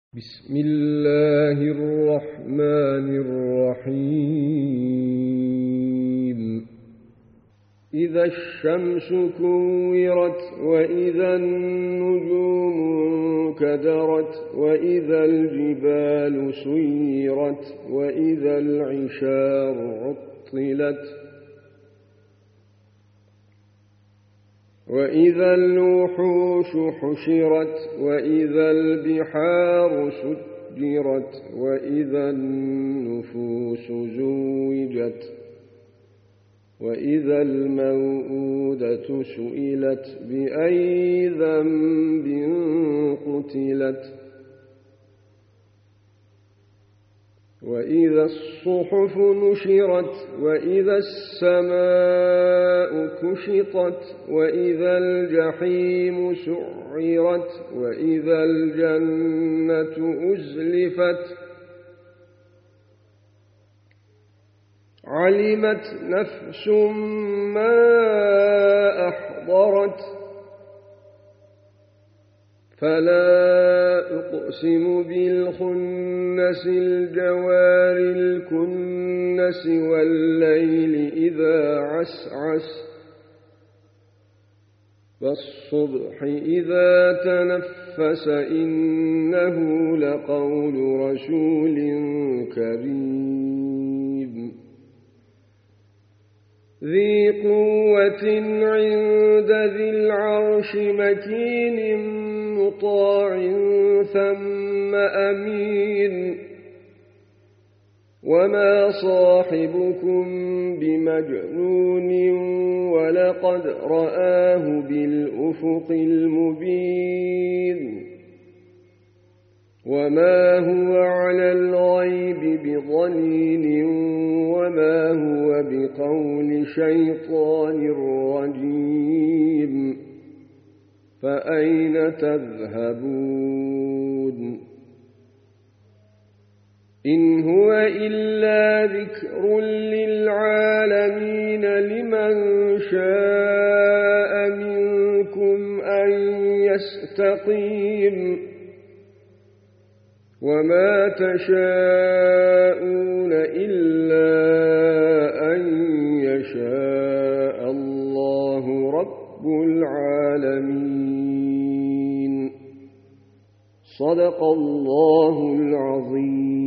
بسم الله الرحمن الرحيم إذا الشمس كورت وإذا النجوم انكدرت وإذا الجبال سيرت وإذا العشار عطلت وإذا الوحوش حشرت وإذا البحار سجرت وإذا النفوس زوجت وإذا الموءودة سئلت بأي ذنب قتلت وإذا الصحف نشرت وإذا السماء كشطت وإذا الجحيم سعرت وإذا الجنة أزلفت علمت نفس ما أحضرت فلا أقسم بالخنس الجوار الكنس والليل إذا عسعس والصبح إذا تنفس إنه لقول رسول كريم ذي قوة عند ذي العرش مكين مطاع ثم أمين وما صاحبكم بمجنون ولقد رآه بالأفق المبين وما هو على الغيب بضنين وما هو بقول شيطان رجيم فأين تذهبون إن هو إلا ذكر للعالمين لمن شاء منكم أن يستقيم وما تشاءون إلا أن يشاء الله رب العالمين صدق الله العظيم.